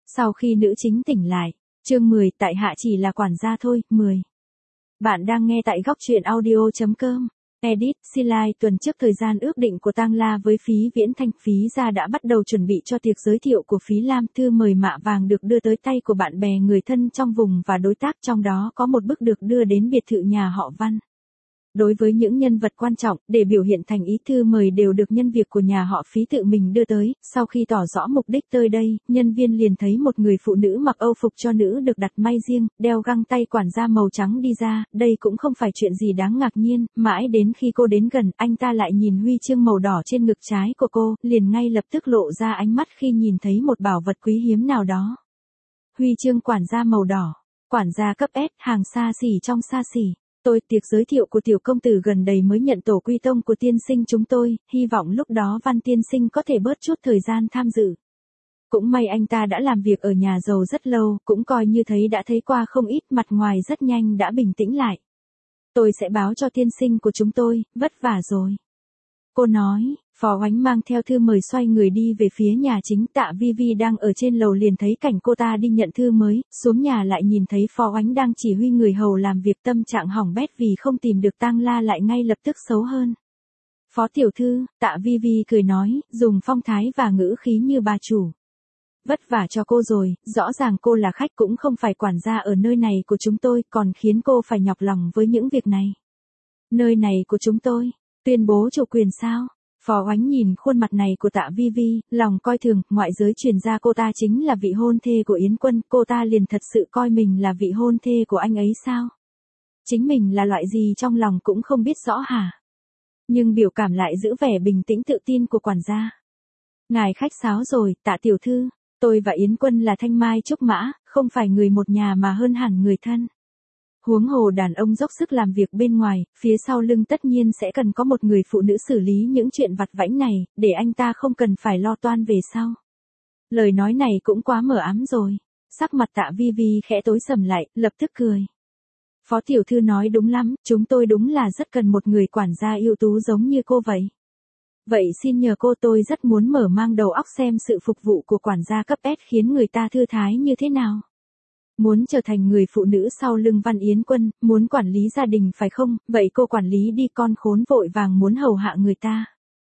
Sau khi nữ chính tỉnh lại, chương 10 tại hạ chỉ là quản gia thôi, 10. Bạn đang nghe tại góc truyện audio.com. Edit, Silai tuần trước thời gian ước định của Tang La với Phí Viễn Thanh, Phí gia đã bắt đầu chuẩn bị cho tiệc giới thiệu của Phí Lam, thư mời mạ vàng được đưa tới tay của bạn bè người thân trong vùng và đối tác, trong đó có một bức được đưa đến biệt thự nhà họ Văn. Đối với những nhân vật quan trọng, để biểu hiện thành ý, thư mời đều được nhân việc của nhà họ Phí tự mình đưa tới. Sau khi tỏ rõ mục đích tới đây, nhân viên liền thấy một người phụ nữ mặc âu phục cho nữ được đặt may riêng, đeo găng tay quản gia màu trắng đi ra. Đây cũng không phải chuyện gì đáng ngạc nhiên, mãi đến khi cô đến gần, anh ta lại nhìn huy chương màu đỏ trên ngực trái của cô, liền ngay lập tức lộ ra ánh mắt khi nhìn thấy một bảo vật quý hiếm nào đó. Huy chương quản gia màu đỏ, quản gia cấp S, hàng xa xỉ trong xa xỉ. Tiệc giới thiệu của tiểu công tử gần đây mới nhận tổ quy tông của tiên sinh chúng tôi, hy vọng lúc đó Văn tiên sinh có thể bớt chút thời gian tham dự. Cũng may anh ta đã làm việc ở nhà giàu rất lâu, cũng coi như thấy đã thấy qua không ít, mặt ngoài rất nhanh đã bình tĩnh lại. Tôi sẽ báo cho tiên sinh của chúng tôi, vất vả rồi. Cô nói. Phó Oánh mang theo thư mời xoay người đi về phía nhà chính. Tạ Vi Vi đang ở trên lầu liền thấy cảnh cô ta đi nhận thư mới, xuống nhà lại nhìn thấy Phó Oánh đang chỉ huy người hầu làm việc, tâm trạng hỏng bét vì không tìm được Tang La lại ngay lập tức xấu hơn. Phó tiểu thư, Tạ Vi Vi cười nói, dùng phong thái và ngữ khí như bà chủ. Vất vả cho cô rồi, rõ ràng cô là khách cũng không phải quản gia ở nơi này của chúng tôi, còn khiến cô phải nhọc lòng với những việc này. Nơi này của chúng tôi, tuyên bố chủ quyền sao? Phó Oánh nhìn khuôn mặt này của Tạ Vi Vi, lòng coi thường, ngoại giới truyền ra cô ta chính là vị hôn thê của Yến Quân, cô ta liền thật sự coi mình là vị hôn thê của anh ấy sao? Chính mình là loại gì trong lòng cũng không biết rõ hả? Nhưng biểu cảm lại giữ vẻ bình tĩnh tự tin của quản gia. Ngài khách sáo rồi, Tạ tiểu thư, tôi và Yến Quân là thanh mai trúc mã, không phải người một nhà mà hơn hẳn người thân. Huống hồ đàn ông dốc sức làm việc bên ngoài, phía sau lưng tất nhiên sẽ cần có một người phụ nữ xử lý những chuyện vặt vãnh này, để anh ta không cần phải lo toan về sau. Lời nói này cũng quá mờ ám rồi. Sắc mặt Tạ Vi Vi khẽ tối sầm lại, lập tức cười. Phó tiểu thư nói đúng lắm, chúng tôi đúng là rất cần một người quản gia ưu tú giống như cô vậy. Vậy xin nhờ cô, tôi rất muốn mở mang đầu óc xem sự phục vụ của quản gia cấp S khiến người ta thư thái như thế nào. Muốn trở thành người phụ nữ sau lưng Văn Yến Quân, muốn quản lý gia đình phải không? Vậy cô quản lý đi, con khốn vội vàng muốn hầu hạ người ta.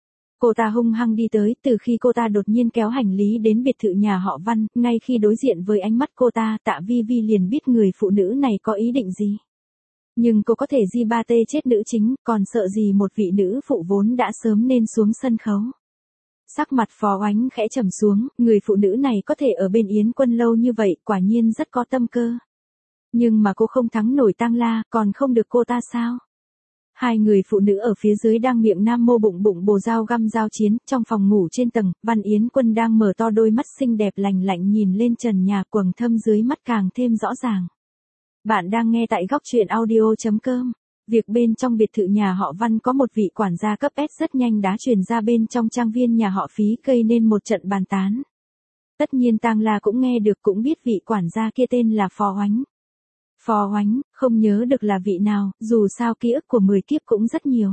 Cô ta hung hăng đi tới, từ khi cô ta đột nhiên kéo hành lý đến biệt thự nhà họ Văn, ngay khi đối diện với ánh mắt cô ta, Tạ Vi Vi liền biết người phụ nữ này có ý định gì. Nhưng cô có thể di ba tê chết nữ chính, còn sợ gì một vị nữ phụ vốn đã sớm nên xuống sân khấu. Sắc mặt Phó Oánh khẽ trầm xuống, người phụ nữ này có thể ở bên Yến Quân lâu như vậy, quả nhiên rất có tâm cơ. Nhưng mà cô không thắng nổi Tang La, còn không được cô ta sao? Hai người phụ nữ ở phía dưới đang miệng nam mô bụng bụng bồ dao găm giao chiến, trong phòng ngủ trên tầng, Văn Yến Quân đang mở to đôi mắt xinh đẹp lành lạnh nhìn lên trần nhà, quầng thâm dưới mắt càng thêm rõ ràng. Bạn đang nghe tại góc truyện audio.com. Việc bên trong biệt thự nhà họ Văn có một vị quản gia cấp S rất nhanh đã truyền ra bên trong trang viên nhà họ Phí, gây nên một trận bàn tán. Tất nhiên Tang La cũng nghe được, cũng biết vị quản gia kia tên là Phó Oánh. Phó Oánh, không nhớ được là vị nào, dù sao ký ức của 10 kiếp cũng rất nhiều.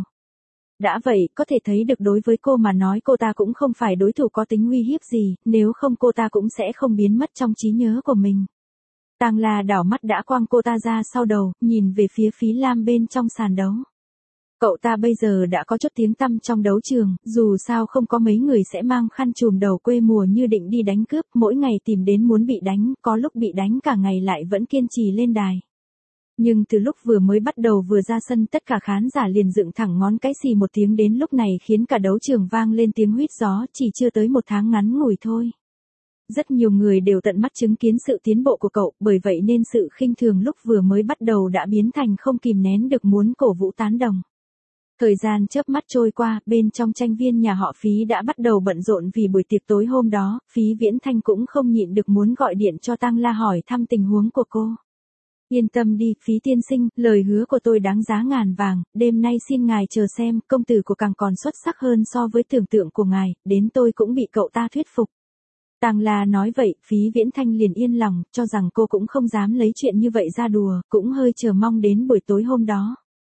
Đã vậy, có thể thấy được đối với cô mà nói cô ta cũng không phải đối thủ có tính uy hiếp gì, nếu không cô ta cũng sẽ không biến mất trong trí nhớ của mình. Tang La đảo mắt đã quăng cô ta ra sau đầu, nhìn về phía Phí Lam bên trong sàn đấu. Cậu ta bây giờ đã có chút tiếng tăm trong đấu trường, dù sao không có mấy người sẽ mang khăn trùm đầu quê mùa như định đi đánh cướp, mỗi ngày tìm đến muốn bị đánh, có lúc bị đánh cả ngày lại vẫn kiên trì lên đài. Nhưng từ lúc vừa mới bắt đầu vừa ra sân, tất cả khán giả liền dựng thẳng ngón cái xì một tiếng, đến lúc này khiến cả đấu trường vang lên tiếng huýt gió, chỉ chưa tới một tháng ngắn ngủi thôi. Rất nhiều người đều tận mắt chứng kiến sự tiến bộ của cậu, bởi vậy nên sự khinh thường lúc vừa mới bắt đầu đã biến thành không kìm nén được muốn cổ vũ tán đồng. Thời gian chớp mắt trôi qua, bên trong tranh viên nhà họ Phí đã bắt đầu bận rộn vì buổi tiệc tối hôm đó, Phí Viễn Thanh cũng không nhịn được muốn gọi điện cho Tang La hỏi thăm tình huống của cô. Yên tâm đi, Phí tiên sinh, lời hứa của tôi đáng giá ngàn vàng, đêm nay xin ngài chờ xem, công tử của càng còn xuất sắc hơn so với tưởng tượng của ngài, đến tôi cũng bị cậu ta thuyết phục. Tang La nói vậy, Phí Viễn Thanh liền yên lòng, cho rằng cô cũng không dám lấy chuyện như vậy ra đùa, cũng hơi chờ mong đến buổi tối hôm đó.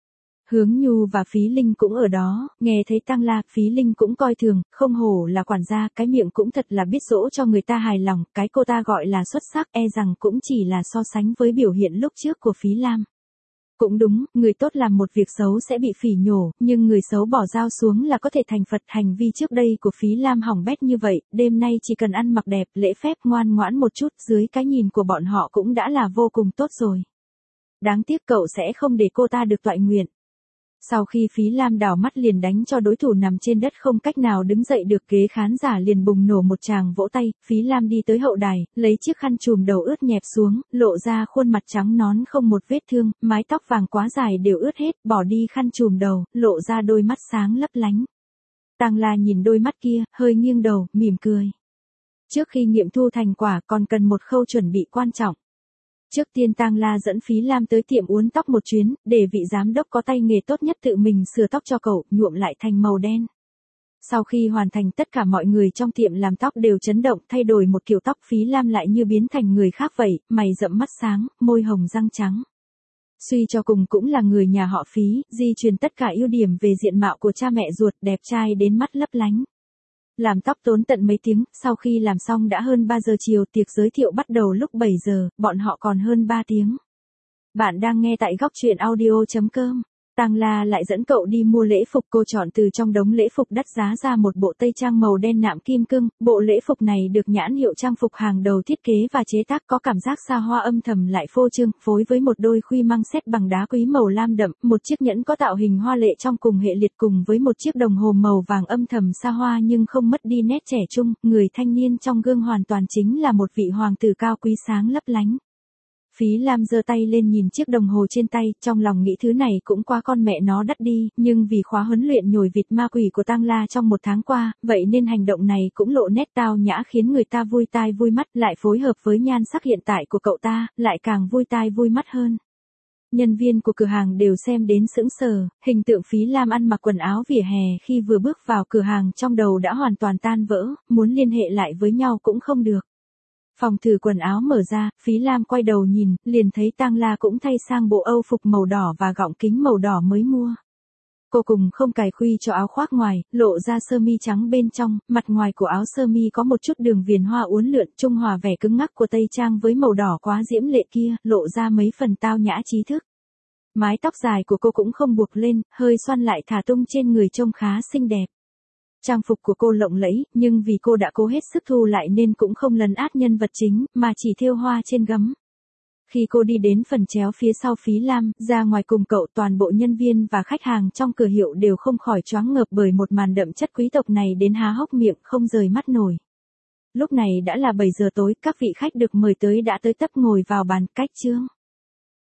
Hướng Nhu và Phí Linh cũng ở đó, nghe thấy Tăng La, Phí Linh cũng coi thường, không hổ là quản gia, cái miệng cũng thật là biết dỗ cho người ta hài lòng, cái cô ta gọi là xuất sắc, e rằng cũng chỉ là so sánh với biểu hiện lúc trước của Phí Lam. Cũng đúng, người tốt làm một việc xấu sẽ bị phỉ nhổ, nhưng người xấu bỏ dao xuống là có thể thành Phật. Hành vi trước đây của Phí Lam hỏng bét như vậy, đêm nay chỉ cần ăn mặc đẹp, lễ phép, ngoan ngoãn một chút, dưới cái nhìn của bọn họ cũng đã là vô cùng tốt rồi. Đáng tiếc cậu sẽ không để cô ta được toại nguyện. Sau khi Phí Lam đảo mắt liền đánh cho đối thủ nằm trên đất không cách nào đứng dậy được, ghế khán giả liền bùng nổ một tràng vỗ tay. Phí Lam đi tới hậu đài, lấy chiếc khăn trùm đầu ướt nhẹp xuống, lộ ra khuôn mặt trắng nõn không một vết thương, mái tóc vàng quá dài đều ướt hết, bỏ đi khăn trùm đầu, lộ ra đôi mắt sáng lấp lánh. Tăng La nhìn đôi mắt kia, hơi nghiêng đầu, mỉm cười. Trước khi nghiệm thu thành quả còn cần một khâu chuẩn bị quan trọng. Trước tiên Tăng La dẫn Phí Lam tới tiệm uốn tóc một chuyến, để vị giám đốc có tay nghề tốt nhất tự mình sửa tóc cho cậu, nhuộm lại thành màu đen. Sau khi hoàn thành, tất cả mọi người trong tiệm làm tóc đều chấn động, thay đổi một kiểu tóc. Phí Lam lại như biến thành người khác vậy, mày rậm mắt sáng, môi hồng răng trắng. Suy cho cùng cũng là người nhà họ Phí, di truyền tất cả ưu điểm về diện mạo của cha mẹ ruột, đẹp trai đến mắt lấp lánh. Làm tóc tốn tận mấy tiếng, sau khi làm xong đã hơn 3 giờ chiều, tiệc giới thiệu bắt đầu lúc 7 giờ, bọn họ còn hơn 3 tiếng. Bạn đang nghe tại góc truyện audio.com. Tăng La lại dẫn cậu đi mua lễ phục, cô chọn từ trong đống lễ phục đắt giá ra một bộ tây trang màu đen nạm kim cương. Bộ lễ phục này được nhãn hiệu trang phục hàng đầu thiết kế và chế tác, có cảm giác xa hoa âm thầm lại phô trương, phối với một đôi khuy măng xét bằng đá quý màu lam đậm, một chiếc nhẫn có tạo hình hoa lệ trong cùng hệ liệt cùng với một chiếc đồng hồ màu vàng âm thầm xa hoa nhưng không mất đi nét trẻ trung. Người thanh niên trong gương hoàn toàn chính là một vị hoàng tử cao quý sáng lấp lánh. Phí Lam giơ tay lên nhìn chiếc đồng hồ trên tay, trong lòng nghĩ thứ này cũng quá con mẹ nó đắt đi, nhưng vì khóa huấn luyện nhồi vịt ma quỷ của Tăng La trong một tháng qua, vậy nên hành động này cũng lộ nét tao nhã khiến người ta vui tai vui mắt, lại phối hợp với nhan sắc hiện tại của cậu ta, lại càng vui tai vui mắt hơn. Nhân viên của cửa hàng đều xem đến sững sờ, hình tượng Phí Lam ăn mặc quần áo vỉa hè khi vừa bước vào cửa hàng trong đầu đã hoàn toàn tan vỡ, muốn liên hệ lại với nhau cũng không được. Phòng thử quần áo mở ra, Phí Lam quay đầu nhìn, liền thấy Tăng La cũng thay sang bộ âu phục màu đỏ và gọng kính màu đỏ mới mua. Cô cùng không cài khuy cho áo khoác ngoài, lộ ra sơ mi trắng bên trong, mặt ngoài của áo sơ mi có một chút đường viền hoa uốn lượn, trung hòa vẻ cứng ngắc của tây trang với màu đỏ quá diễm lệ kia, lộ ra mấy phần tao nhã trí thức. Mái tóc dài của cô cũng không buộc lên, hơi xoăn lại thả tung trên người trông khá xinh đẹp. Trang phục của cô lộng lẫy, nhưng vì cô đã cố hết sức thu lại nên cũng không lấn át nhân vật chính, mà chỉ thêu hoa trên gấm. Khi cô đi đến phần chéo phía sau Phí Lam, ra ngoài cùng cậu, toàn bộ nhân viên và khách hàng trong cửa hiệu đều không khỏi choáng ngợp bởi một màn đậm chất quý tộc này đến há hốc miệng không rời mắt nổi. Lúc này đã là 7 giờ tối, các vị khách được mời tới đã tới tấp ngồi vào bàn, cách chướng.